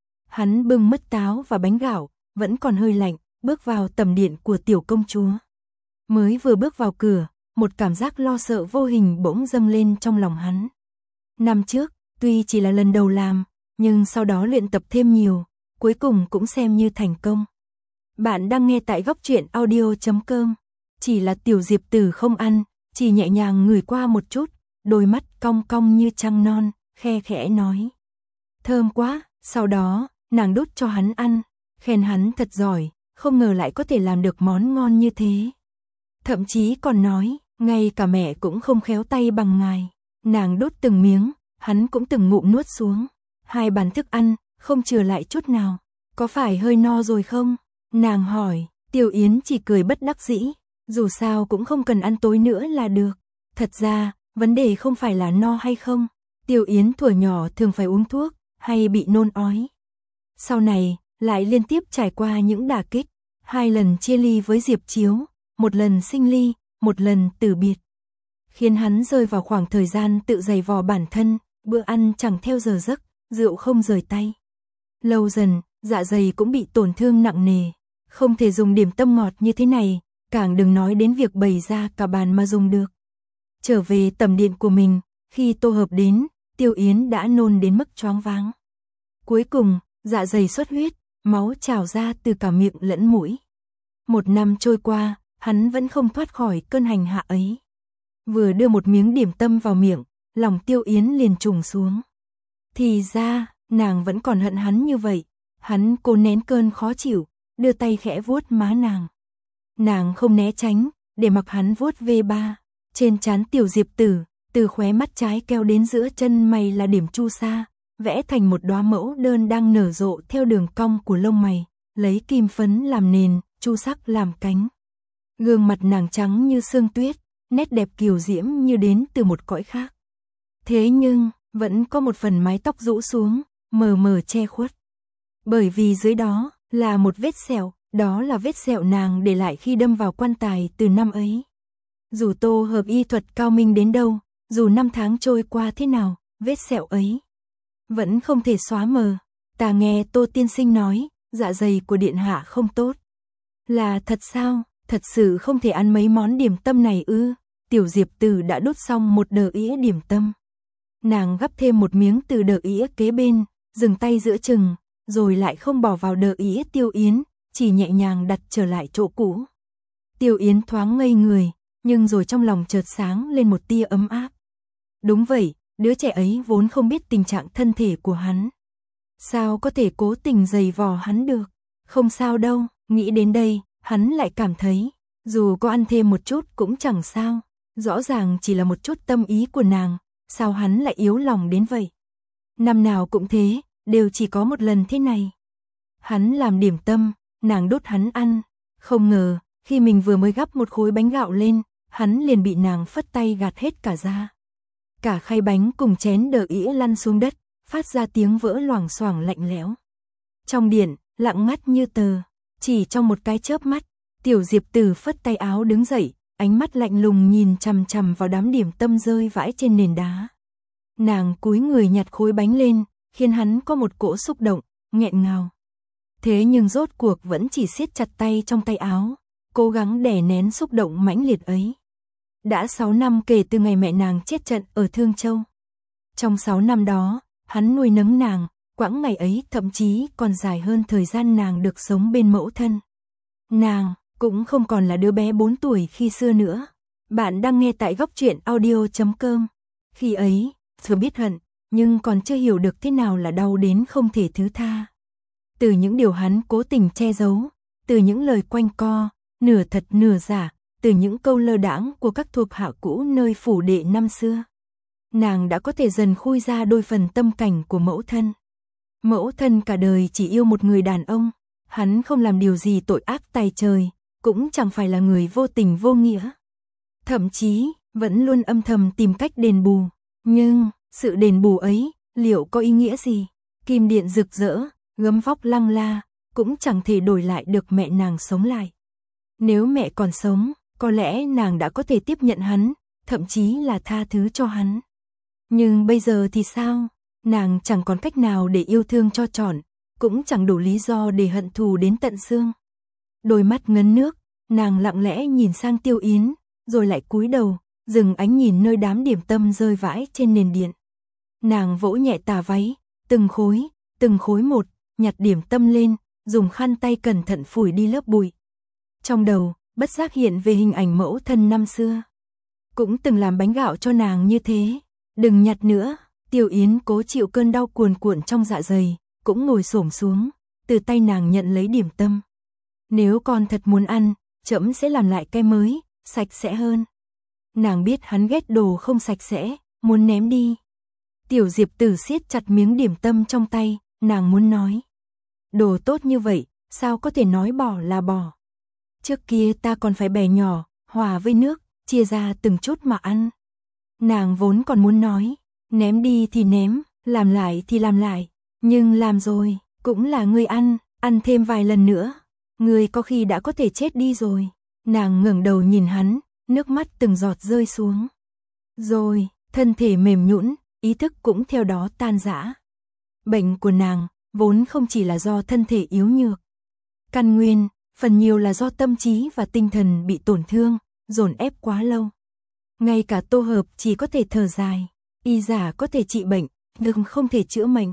Hắn bưng mứt táo và bánh gạo, vẫn còn hơi lạnh, bước vào tầm điện của tiểu công chúa. Mới vừa bước vào cửa, một cảm giác lo sợ vô hình bỗng dâng lên trong lòng hắn. Năm trước, tuy chỉ là lần đầu làm, nhưng sau đó luyện tập thêm nhiều, cuối cùng cũng xem như thành công. Bạn đang nghe tại góc truyện audio chấm com. Chỉ là Tiểu Diệp Tử không ăn, chỉ nhẹ nhàng ngửi qua một chút, đôi mắt cong cong như trăng non, khe khẽ nói. Thơm quá, sau đó, nàng đút cho hắn ăn, khen hắn thật giỏi, không ngờ lại có thể làm được món ngon như thế. Thậm chí còn nói, ngay cả mẹ cũng không khéo tay bằng ngài. Nàng đút từng miếng, hắn cũng từng ngụm nuốt xuống. Hai bàn thức ăn, không chừa lại chút nào. Có phải hơi no rồi không? Nàng hỏi, Tiêu Yến chỉ cười bất đắc dĩ. Dù sao cũng không cần ăn tối nữa là được. Thật ra, vấn đề không phải là no hay không. Tiêu Yến thuở nhỏ thường phải uống thuốc, hay bị nôn ói. Sau này, lại liên tiếp trải qua những đả kích. Hai lần chia ly với Diệp Chiếu, một lần sinh ly, một lần từ biệt. Khiến hắn rơi vào khoảng thời gian tự giày vò bản thân, bữa ăn chẳng theo giờ giấc, rượu không rời tay. Lâu dần, dạ dày cũng bị tổn thương nặng nề. Không thể dùng điểm tâm ngọt như thế này, càng đừng nói đến việc bày ra cả bàn mà dùng được. Trở về tầm điện của mình, khi Tô Hợp đến, Tiêu Yến đã nôn đến mức choáng váng. Cuối cùng, dạ dày xuất huyết, máu trào ra từ cả miệng lẫn mũi. Một năm trôi qua, hắn vẫn không thoát khỏi cơn hành hạ ấy. Vừa đưa một miếng điểm tâm vào miệng, lòng Tiêu Yến liền trùng xuống. Thì ra, nàng vẫn còn hận hắn như vậy. Hắn cố nén cơn khó chịu, đưa tay khẽ vuốt má nàng. Nàng không né tránh, để mặc hắn vuốt ve ba. Trên trán Tiểu Diệp Tử, từ khóe mắt trái kéo đến giữa chân mày là điểm chu sa, vẽ thành một đóa mẫu đơn đang nở rộ theo đường cong của lông mày, lấy kim phấn làm nền, chu sắc làm cánh. Gương mặt nàng trắng như sương tuyết, nét đẹp kiều diễm như đến từ một cõi khác. Thế nhưng, vẫn có một phần mái tóc rũ xuống, mờ mờ che khuất. Bởi vì dưới đó, là một vết sẹo, đó là vết sẹo nàng để lại khi đâm vào quan tài từ năm ấy. Dù Tô Hợp y thuật cao minh đến đâu, dù năm tháng trôi qua thế nào, vết sẹo ấy vẫn không thể xóa mờ. Ta nghe Tô tiên sinh nói, dạ dày của điện hạ không tốt. Là thật sao? Thật sự không thể ăn mấy món điểm tâm này ư? Tiểu Diệp Tử đã đút xong một đờ ĩa điểm tâm. Nàng gắp thêm một miếng từ đờ ĩa kế bên, dừng tay giữa chừng, rồi lại không bỏ vào đờ ĩa Tiêu Yến, chỉ nhẹ nhàng đặt trở lại chỗ cũ. Tiêu Yến thoáng ngây người, nhưng rồi trong lòng chợt sáng lên một tia ấm áp. Đúng vậy, đứa trẻ ấy vốn không biết tình trạng thân thể của hắn. Sao có thể cố tình giày vò hắn được? Không sao đâu, nghĩ đến đây, hắn lại cảm thấy, dù có ăn thêm một chút cũng chẳng sao. Rõ ràng chỉ là một chút tâm ý của nàng, sao hắn lại yếu lòng đến vậy? Năm nào cũng thế, đều chỉ có một lần thế này. Hắn làm điểm tâm, nàng đút hắn ăn. Không ngờ, khi mình vừa mới gắp một khối bánh gạo lên, hắn liền bị nàng phất tay gạt hết cả ra. Cả khay bánh cùng chén đờ ĩa lăn xuống đất, phát ra tiếng vỡ loảng xoảng lạnh lẽo. Trong điện, lặng ngắt như tờ, chỉ trong một cái chớp mắt, Tiểu Diệp Tử phất tay áo đứng dậy, ánh mắt lạnh lùng nhìn chằm chằm vào đám điểm tâm rơi vãi trên nền đá. Nàng cúi người nhặt khối bánh lên, khiến hắn có một cỗ xúc động, nghẹn ngào. Thế nhưng rốt cuộc vẫn chỉ siết chặt tay trong tay áo, cố gắng đè nén xúc động mãnh liệt ấy. Đã sáu năm kể từ ngày mẹ nàng chết trận ở Thương Châu. Trong sáu năm đó, hắn nuôi nấng nàng, quãng ngày ấy thậm chí còn dài hơn thời gian nàng được sống bên mẫu thân. Nàng cũng không còn là đứa bé bốn tuổi khi xưa nữa. Bạn đang nghe tại góc truyện audio chấm com. Khi ấy, thừa biết hận, nhưng còn chưa hiểu được thế nào là đau đến không thể thứ tha. Từ những điều hắn cố tình che giấu, từ những lời quanh co, nửa thật nửa giả, từ những câu lơ đãng của các thuộc hạ cũ nơi phủ đệ năm xưa. Nàng đã có thể dần khui ra đôi phần tâm cảnh của mẫu thân. Mẫu thân cả đời chỉ yêu một người đàn ông, hắn không làm điều gì tội ác tày trời, cũng chẳng phải là người vô tình vô nghĩa. Thậm chí, vẫn luôn âm thầm tìm cách đền bù. Nhưng, sự đền bù ấy, liệu có ý nghĩa gì? Kim điện rực rỡ, gấm vóc lăng la, cũng chẳng thể đổi lại được mẹ nàng sống lại. Nếu mẹ còn sống, có lẽ nàng đã có thể tiếp nhận hắn, thậm chí là tha thứ cho hắn. Nhưng bây giờ thì sao? Nàng chẳng còn cách nào để yêu thương cho trọn, cũng chẳng đủ lý do để hận thù đến tận xương. Đôi mắt ngấn nước, nàng lặng lẽ nhìn sang Tiêu Yến, rồi lại cúi đầu, dừng ánh nhìn nơi đám điểm tâm rơi vãi trên nền điện. Nàng vỗ nhẹ tà váy, từng khối, từng khối một, nhặt điểm tâm lên, dùng khăn tay cẩn thận phủi đi lớp bụi. Trong đầu, bất giác hiện về hình ảnh mẫu thân năm xưa. Cũng từng làm bánh gạo cho nàng như thế. Đừng nhặt nữa. Tiêu Yến cố chịu cơn đau cuồn cuộn trong dạ dày, cũng ngồi xổm xuống, từ tay nàng nhận lấy điểm tâm. Nếu con thật muốn ăn, trẫm sẽ làm lại cái mới, sạch sẽ hơn. Nàng biết hắn ghét đồ không sạch sẽ, muốn ném đi. Tiểu Diệp Tử siết chặt miếng điểm tâm trong tay, nàng muốn nói. Đồ tốt như vậy, sao có thể nói bỏ là bỏ. Trước kia ta còn phải bẻ nhỏ, hòa với nước, chia ra từng chút mà ăn. Nàng vốn còn muốn nói, ném đi thì ném, làm lại thì làm lại. Nhưng làm rồi, cũng là ngươi ăn, ăn thêm vài lần nữa. Ngươi có khi đã có thể chết đi rồi. Nàng ngẩng đầu nhìn hắn, nước mắt từng giọt rơi xuống. Rồi, thân thể mềm nhũn, ý thức cũng theo đó tan rã. Bệnh của nàng, vốn không chỉ là do thân thể yếu nhược. Căn nguyên, phần nhiều là do tâm trí và tinh thần bị tổn thương, dồn ép quá lâu. Ngay cả Tô Hợp chỉ có thể thở dài, y giả có thể trị bệnh, nhưng không thể chữa bệnh.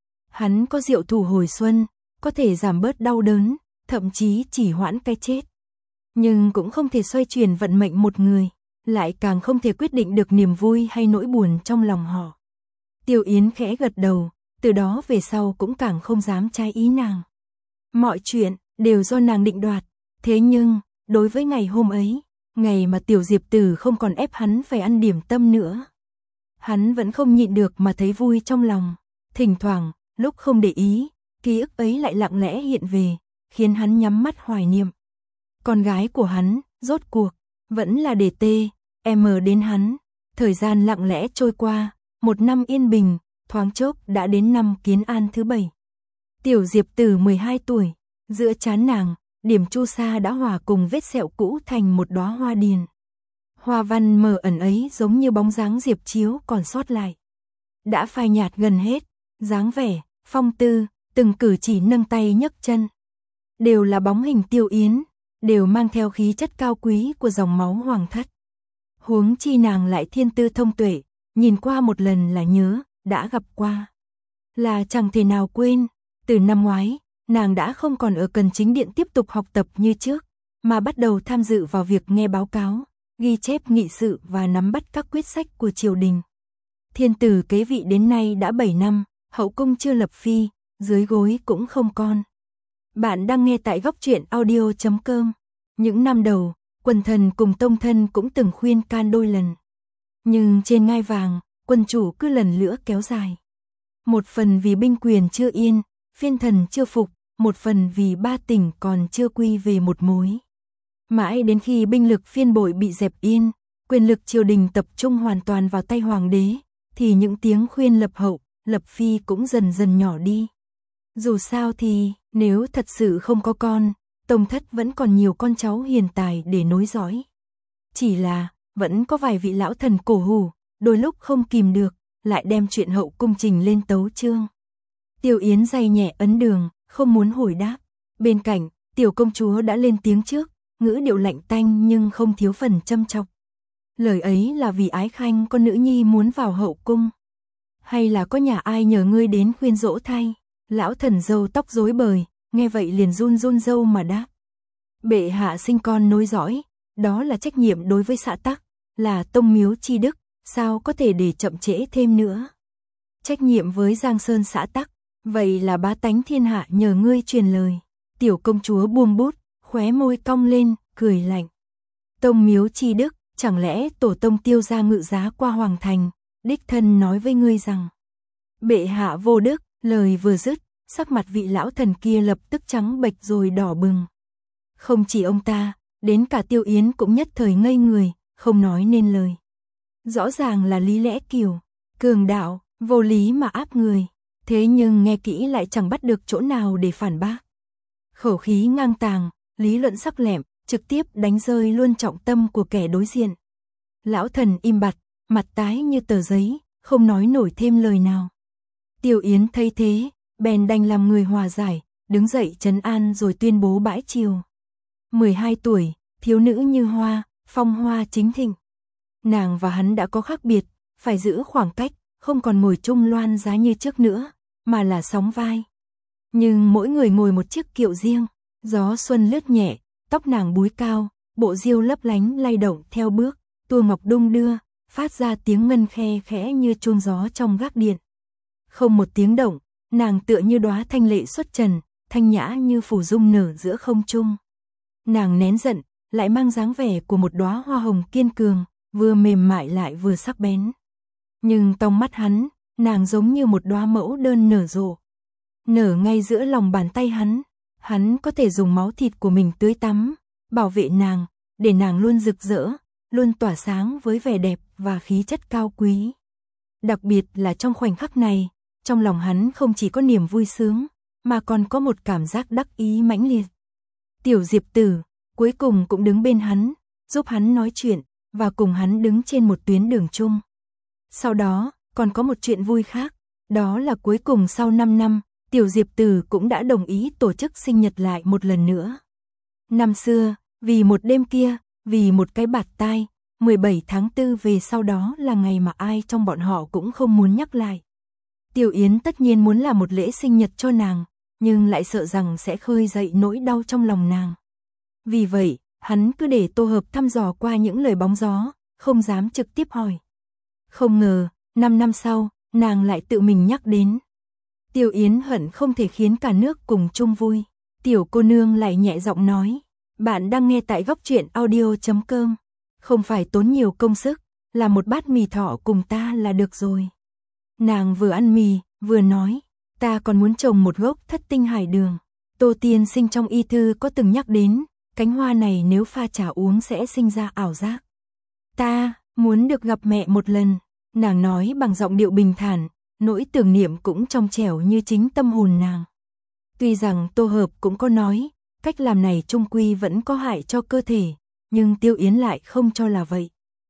Hắn có diệu thủ hồi xuân, có thể giảm bớt đau đớn, thậm chí chỉ hoãn cái chết. Nhưng cũng không thể xoay chuyển vận mệnh một người, lại càng không thể quyết định được niềm vui hay nỗi buồn trong lòng họ. Tiêu Yến khẽ gật đầu, từ đó về sau cũng càng không dám trái ý nàng. Mọi chuyện đều do nàng định đoạt, thế nhưng, đối với ngày hôm ấy, ngày mà Tiểu Diệp Tử không còn ép hắn phải ăn điểm tâm nữa, Hắn vẫn không nhịn được mà thấy vui trong lòng. Thỉnh thoảng, lúc không để ý, ký ức ấy lại lặng lẽ hiện về, khiến hắn nhắm mắt hoài niệm. Con gái của hắn, rốt cuộc, vẫn là để tê, em đến hắn. Thời gian lặng lẽ trôi qua, một năm yên bình, thoáng chốc đã đến năm Kiến An thứ bảy. Tiểu Diệp Tử mười hai tuổi, giữa trán nàng, điểm chu sa đã hòa cùng vết sẹo cũ thành một đóa hoa điền. Hoa văn mờ ẩn ấy giống như bóng dáng Diệp Chiếu còn sót lại. Đã phai nhạt gần hết, dáng vẻ, phong tư, từng cử chỉ nâng tay nhấc chân. Đều là bóng hình Tiêu Yến, đều mang theo khí chất cao quý của dòng máu hoàng thất. Huống chi nàng lại thiên tư thông tuệ, nhìn qua một lần là nhớ, đã gặp qua. Là chẳng thể nào quên, từ năm ngoái, nàng đã không còn ở Cần Chính Điện tiếp tục học tập như trước, mà bắt đầu tham dự vào việc nghe báo cáo, ghi chép nghị sự và nắm bắt các quyết sách của triều đình. Thiên tử kế vị đến nay đã bảy năm, hậu cung chưa lập phi, dưới gối cũng không con. Bạn đang nghe tại góc truyện audio chấm com. Những năm đầu, quần thần cùng tông thân cũng từng khuyên can đôi lần. Nhưng trên ngai vàng, quân chủ cứ lần lữa kéo dài. Một phần vì binh quyền chưa yên, phiên thần chưa phục, một phần vì ba tỉnh còn chưa quy về một mối. Mãi đến khi binh lực phiên bội bị dẹp yên, quyền lực triều đình tập trung hoàn toàn vào tay hoàng đế, thì những tiếng khuyên lập hậu, lập phi cũng dần dần nhỏ đi. Dù sao thì, nếu thật sự không có con, tông thất vẫn còn nhiều con cháu hiền tài để nối dõi. Chỉ là, vẫn có vài vị lão thần cổ hủ, đôi lúc không kìm được, lại đem chuyện hậu cung trình lên tấu chương. Tiêu Yến day nhẹ ấn đường, không muốn hồi đáp. Bên cạnh, tiểu công chúa đã lên tiếng trước, ngữ điệu lạnh tanh nhưng không thiếu phần châm chọc. Lời ấy là vì ái khanh con nữ nhi muốn vào hậu cung. Hay là có nhà ai nhờ ngươi đến khuyên dỗ thay? Lão thần râu tóc rối bời, nghe vậy liền run run râu mà đáp. Bệ hạ sinh con nối dõi, đó là trách nhiệm đối với xã tắc, là tông miếu chi đức, sao có thể để chậm trễ thêm nữa. Trách nhiệm với Giang Sơn xã tắc, vậy là bá tánh thiên hạ nhờ ngươi truyền lời. Tiểu công chúa buông bút, khóe môi cong lên, cười lạnh. Tông miếu chi đức, chẳng lẽ tổ tông Tiêu gia ngự giá qua hoàng thành, đích thân nói với ngươi rằng bệ hạ vô đức. Lời vừa dứt, sắc mặt vị lão thần kia lập tức trắng bệch rồi đỏ bừng. Không chỉ ông ta, đến cả Tiêu Yến cũng nhất thời ngây người, không nói nên lời. Rõ ràng là lý lẽ kiều, cường đạo, vô lý mà áp người, thế nhưng nghe kỹ lại chẳng bắt được chỗ nào để phản bác. Khẩu khí ngang tàng, lý luận sắc lẹm, trực tiếp đánh rơi luôn trọng tâm của kẻ đối diện. Lão thần im bặt, mặt tái như tờ giấy, không nói nổi thêm lời nào. Tiêu Yến thấy thế, bèn đành làm người hòa giải, đứng dậy trấn an rồi tuyên bố bãi triều. mười hai tuổi, thiếu nữ như hoa, phong hoa chính thịnh. Nàng và hắn đã có khác biệt, phải giữ khoảng cách, không còn ngồi chung loan giá như trước nữa, mà là sóng vai. Nhưng mỗi người ngồi một chiếc kiệu riêng, gió xuân lướt nhẹ, tóc nàng búi cao, bộ diêu lấp lánh lay động theo bước, tua ngọc đung đưa, phát ra tiếng ngân khe khẽ như chuông gió trong gác điện. Không một tiếng động, nàng tựa như đóa thanh lệ xuất trần, thanh nhã như phủ dung nở giữa không trung. Nàng nén giận, lại mang dáng vẻ của một đóa hoa hồng kiên cường, vừa mềm mại lại vừa sắc bén. Nhưng trong mắt hắn, nàng giống như một đóa mẫu đơn nở rộ. Nở ngay giữa lòng bàn tay hắn, hắn có thể dùng máu thịt của mình tưới tắm, bảo vệ nàng, để nàng luôn rực rỡ, luôn tỏa sáng với vẻ đẹp và khí chất cao quý. Đặc biệt là trong khoảnh khắc này, trong lòng hắn không chỉ có niềm vui sướng, mà còn có một cảm giác đắc ý mãnh liệt. Tiểu Diệp Tử, cuối cùng cũng đứng bên hắn, giúp hắn nói chuyện, và cùng hắn đứng trên một tuyến đường chung. Sau đó, còn có một chuyện vui khác, đó là cuối cùng sau năm năm, Tiểu Diệp Tử cũng đã đồng ý tổ chức sinh nhật lại một lần nữa. Năm xưa, vì một đêm kia, vì một cái bạt tai, mười bảy tháng tư về sau đó là ngày mà ai trong bọn họ cũng không muốn nhắc lại. Tiêu Yến tất nhiên muốn làm một lễ sinh nhật cho nàng, nhưng lại sợ rằng sẽ khơi dậy nỗi đau trong lòng nàng. Vì vậy, hắn cứ để Tô Hợp thăm dò qua những lời bóng gió, không dám trực tiếp hỏi. Không ngờ, năm năm sau, nàng lại tự mình nhắc đến. Tiêu Yến hận không thể khiến cả nước cùng chung vui. Tiểu cô nương lại nhẹ giọng nói, bạn đang nghe tại góc truyện audio chấm com. Không phải tốn nhiều công sức, là một bát mì thọ cùng ta là được rồi. Nàng vừa ăn mì, vừa nói, ta còn muốn trồng một gốc thất tinh hải đường. Tô tiên sinh trong y thư có từng nhắc đến, cánh hoa này nếu pha trà uống sẽ sinh ra ảo giác. Ta muốn được gặp mẹ một lần, nàng nói bằng giọng điệu bình thản, nỗi tưởng niệm cũng trong trẻo như chính tâm hồn nàng. Tuy rằng Tô Hợp cũng có nói, cách làm này chung quy vẫn có hại cho cơ thể, nhưng Tiêu Yến lại không cho là vậy.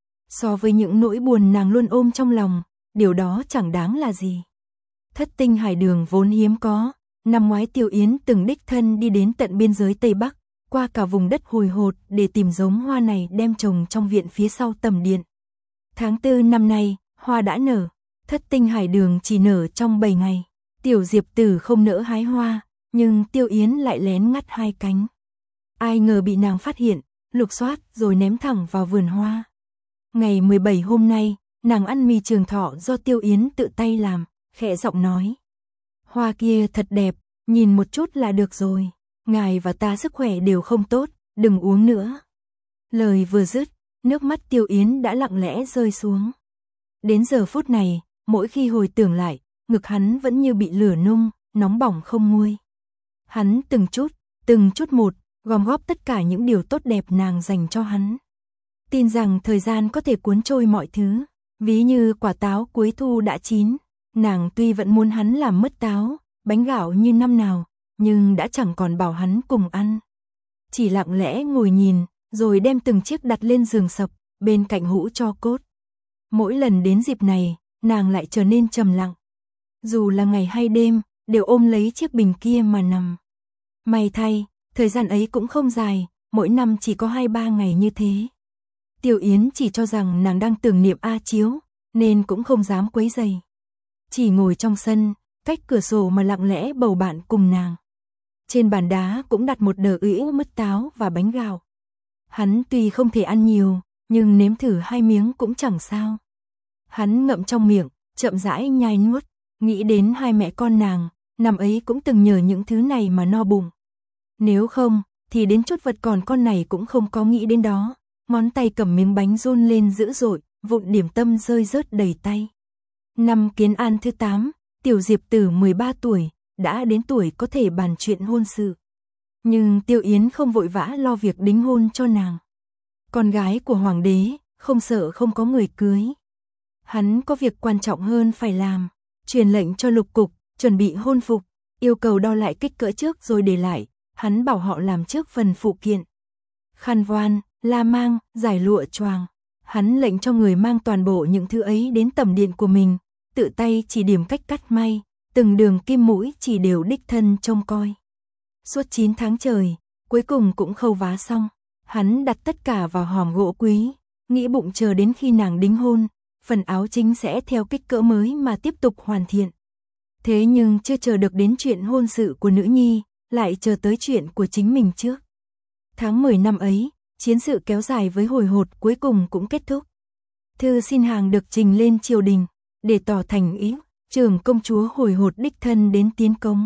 So với những nỗi buồn nàng luôn ôm trong lòng, điều đó chẳng đáng là gì. Thất tinh hải đường vốn hiếm có, năm ngoái Tiêu Yến từng đích thân đi đến tận biên giới Tây Bắc, qua cả vùng đất hồi hột để tìm giống hoa này đem trồng trong viện phía sau tầm điện. Tháng tư năm nay, hoa đã nở, thất tinh hải đường chỉ nở trong bảy ngày. Tiểu Diệp Tử không nỡ hái hoa, nhưng Tiêu Yến lại lén ngắt hai cánh. Ai ngờ bị nàng phát hiện, lục soát rồi ném thẳng vào vườn hoa. Ngày mười bảy hôm nay, nàng ăn mì trường thọ do Tiêu Yến tự tay làm, khẽ giọng nói. Hoa kia thật đẹp, nhìn một chút là được rồi. Ngài và ta sức khỏe đều không tốt, đừng uống nữa. Lời vừa dứt, nước mắt Tiêu Yến đã lặng lẽ rơi xuống. Đến giờ phút này, mỗi khi hồi tưởng lại, ngực hắn vẫn như bị lửa nung, nóng bỏng không nguôi. Hắn từng chút, từng chút một, gom góp tất cả những điều tốt đẹp nàng dành cho hắn. Tin rằng thời gian có thể cuốn trôi mọi thứ, ví như quả táo cuối thu đã chín, nàng tuy vẫn muốn hắn làm mứt táo, bánh gạo như năm nào, nhưng đã chẳng còn bảo hắn cùng ăn. Chỉ lặng lẽ ngồi nhìn, rồi đem từng chiếc đặt lên giường sập, bên cạnh hũ tro cốt. Mỗi lần đến dịp này, nàng lại trở nên trầm lặng. Dù là ngày hay đêm, đều ôm lấy chiếc bình kia mà nằm. May thay, thời gian ấy cũng không dài, mỗi năm chỉ có hai ba ngày như thế. Tiêu Yến chỉ cho rằng nàng đang tưởng niệm A Chiếu, nên cũng không dám quấy rầy. Chỉ ngồi trong sân, cách cửa sổ mà lặng lẽ bầu bạn cùng nàng. Trên bàn đá cũng đặt một đờ ưỡi mứt táo và bánh gạo. Hắn tuy không thể ăn nhiều, nhưng nếm thử hai miếng cũng chẳng sao. Hắn ngậm trong miệng, chậm rãi nhai nuốt, nghĩ đến hai mẹ con nàng, năm ấy cũng từng nhờ những thứ này mà no bụng. Nếu không, thì đến chút vật còn con này cũng không có nghĩ đến đó. Ngón tay cầm miếng bánh run lên dữ dội, vụn điểm tâm rơi rớt đầy tay. Năm Kiến An thứ tám, Tiểu Diệp Tử mười ba tuổi, đã đến tuổi có thể bàn chuyện hôn sự. Nhưng Tiêu Yến không vội vã lo việc đính hôn cho nàng. Con gái của hoàng đế, không sợ không có người cưới. Hắn có việc quan trọng hơn phải làm, truyền lệnh cho lục cục, chuẩn bị hôn phục, yêu cầu đo lại kích cỡ trước rồi để lại, hắn bảo họ làm trước phần phụ kiện. Khăn voan, la mang, giải lụa choàng. Hắn lệnh cho người mang toàn bộ những thứ ấy đến tầm điện của mình, tự tay chỉ điểm cách cắt may, từng đường kim mũi chỉ đều đích thân trông coi. Suốt chín tháng trời, cuối cùng cũng khâu vá xong, hắn đặt tất cả vào hòm gỗ quý, nghĩ bụng chờ đến khi nàng đính hôn, phần áo chính sẽ theo kích cỡ mới mà tiếp tục hoàn thiện. Thế nhưng chưa chờ được đến chuyện hôn sự của nữ nhi, lại chờ tới chuyện của chính mình trước. Tháng mười năm ấy, chiến sự kéo dài với hồi hột cuối cùng cũng kết thúc. Thư xin hàng được trình lên triều đình, để tỏ thành ý, trưởng công chúa hồi hột đích thân đến tiến cống.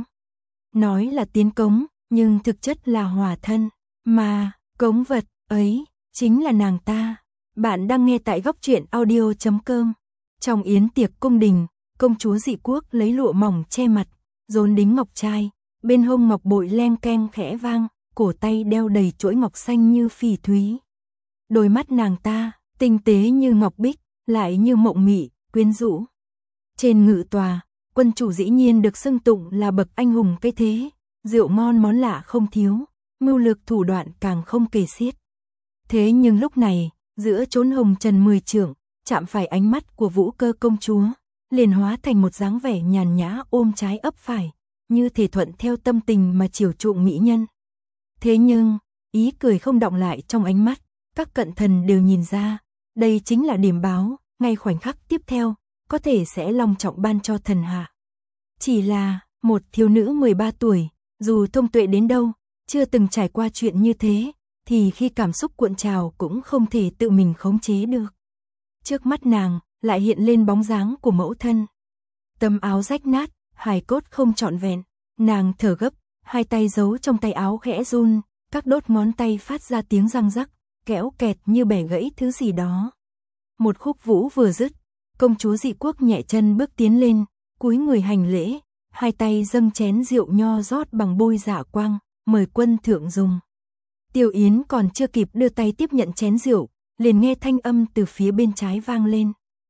Nói là tiến cống, nhưng thực chất là hòa thân, mà cống vật ấy chính là nàng ta. Bạn đang nghe tại góc truyện audio chấm com. Trong yến tiệc cung đình, công chúa Dị Quốc lấy lụa mỏng che mặt, rốn đính ngọc trai, bên hông ngọc bội leng keng khẽ vang, cổ tay đeo đầy chuỗi ngọc xanh như phỉ thúy. Đôi mắt nàng ta, tinh tế như ngọc bích, lại như mộng mị, quyến rũ. Trên ngự tòa, quân chủ dĩ nhiên được xưng tụng là bậc anh hùng cái thế, rượu ngon món lạ không thiếu, mưu lược thủ đoạn càng không kể xiết. Thế nhưng lúc này, giữa chốn hồng trần mười trượng, chạm phải ánh mắt của Vũ Cơ công chúa, liền hóa thành một dáng vẻ nhàn nhã ôm trái ấp phải, như thể thuận theo tâm tình mà chiều chuộng mỹ nhân. Thế nhưng, ý cười không đọng lại trong ánh mắt, các cận thần đều nhìn ra, đây chính là điểm báo, ngay khoảnh khắc tiếp theo, có thể sẽ long trọng ban cho thần hạ. Chỉ là, một thiếu nữ mười ba tuổi, dù thông tuệ đến đâu, chưa từng trải qua chuyện như thế, thì khi cảm xúc cuộn trào cũng không thể tự mình khống chế được. Trước mắt nàng, lại hiện lên bóng dáng của mẫu thân. Tấm áo rách nát, hài cốt không trọn vẹn, nàng thở gấp, hai tay giấu trong tay áo khẽ run, các đốt ngón tay phát ra tiếng răng rắc, kéo kẹt như bẻ gãy thứ gì đó. Một khúc vũ vừa dứt, công chúa Dị Quốc nhẹ chân bước tiến lên, cúi người hành lễ, hai tay dâng chén rượu nho rót bằng bôi dạ quang, mời quân thượng dùng. Tiêu Yến còn chưa kịp đưa tay tiếp nhận chén rượu, liền nghe thanh âm từ phía bên trái vang lên.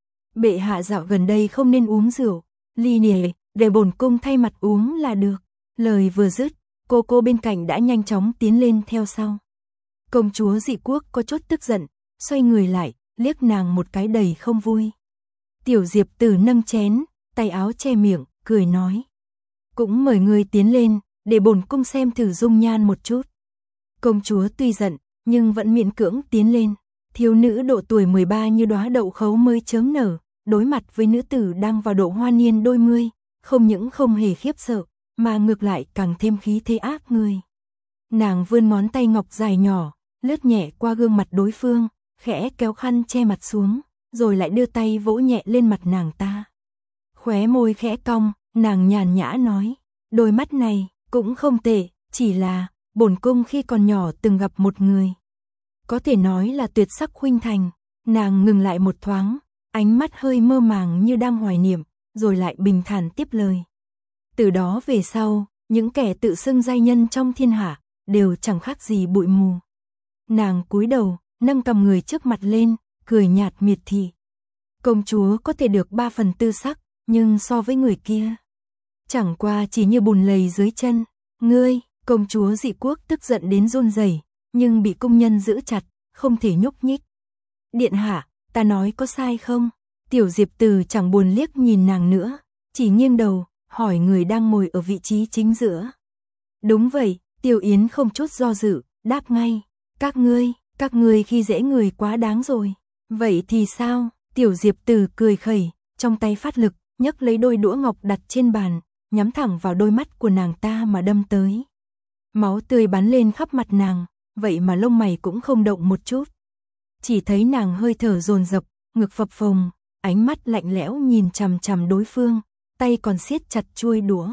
Bệ hạ dạo gần đây không nên uống rượu, ly nề, để bổn cung thay mặt uống là được. Lời vừa dứt, cô cô bên cạnh đã nhanh chóng tiến lên theo sau. Công chúa Dị Quốc có chút tức giận, xoay người lại, liếc nàng một cái đầy không vui. Tiểu Diệp Tử nâng chén, tay áo che miệng, cười nói. Cũng mời người tiến lên, để bổn cung xem thử dung nhan một chút. Công chúa tuy giận, nhưng vẫn miễn cưỡng tiến lên. Thiếu nữ độ tuổi mười ba như đóa đậu khấu mới chớm nở, đối mặt với nữ tử đang vào độ hoa niên đôi mươi, không những không hề khiếp sợ, mà ngược lại càng thêm khí thế áp người. Nàng vươn ngón tay ngọc dài nhỏ, lướt nhẹ qua gương mặt đối phương, khẽ kéo khăn che mặt xuống, rồi lại đưa tay vỗ nhẹ lên mặt nàng ta. Khóe môi khẽ cong, nàng nhàn nhã nói, đôi mắt này cũng không tệ, chỉ là bổn cung khi còn nhỏ từng gặp một người. Có thể nói là tuyệt sắc khuynh thành. Nàng ngừng lại một thoáng, ánh mắt hơi mơ màng như đang hoài niệm, rồi lại bình thản tiếp lời. Từ đó về sau, những kẻ tự xưng giai nhân trong thiên hạ, đều chẳng khác gì bụi mù. Nàng cúi đầu, nâng cầm người trước mặt lên, cười nhạt miệt thị. Công chúa có thể được ba phần tư sắc, nhưng so với người kia, chẳng qua chỉ như bùn lầy dưới chân. Ngươi, công chúa Dị Quốc tức giận đến run rẩy, nhưng bị công nhân giữ chặt, không thể nhúc nhích. Điện hạ, ta nói có sai không? Tiểu Diệp Từ chẳng buồn liếc nhìn nàng nữa, chỉ nghiêng đầu, hỏi người đang ngồi ở vị trí chính giữa. Đúng vậy, Tiêu Yến không chút do dự, đáp ngay. Các ngươi, các ngươi khi dễ người quá đáng rồi. Vậy thì sao? Tiểu Diệp Từ cười khẩy, trong tay phát lực, nhấc lấy đôi đũa ngọc đặt trên bàn, nhắm thẳng vào đôi mắt của nàng ta mà đâm tới. Máu tươi bắn lên khắp mặt nàng, vậy mà lông mày cũng không động một chút. Chỉ thấy nàng hơi thở dồn dập, ngực phập phồng, ánh mắt lạnh lẽo nhìn chằm chằm đối phương, tay còn siết chặt chuôi đũa.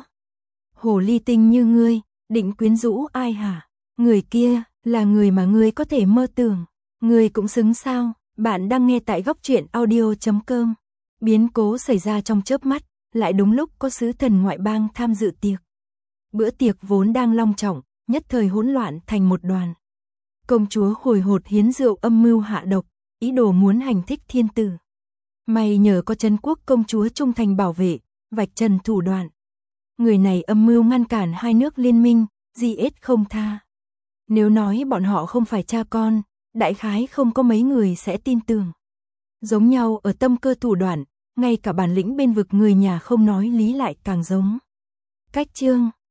Hồ ly tinh như ngươi, định quyến rũ ai hả? Người kia là người mà ngươi có thể mơ tưởng, ngươi cũng xứng sao? Bạn đang nghe tại góc truyện audio chấm com. Biến cố xảy ra trong chớp mắt, lại đúng lúc có sứ thần ngoại bang tham dự tiệc. Bữa tiệc vốn đang long trọng, nhất thời hỗn loạn thành một đoàn. Công chúa hồi hột hiến rượu âm mưu hạ độc, ý đồ muốn hành thích thiên tử. May nhờ có Trấn Quốc công chúa trung thành bảo vệ, vạch trần thủ đoạn. Người này âm mưu ngăn cản hai nước liên minh, di ết không tha. Nếu nói bọn họ không phải cha con, đại khái không có mấy người sẽ tin tưởng. Giống nhau ở tâm cơ thủ đoạn, ngay cả bản lĩnh bên vực người nhà không nói lý lại càng giống. Cách chương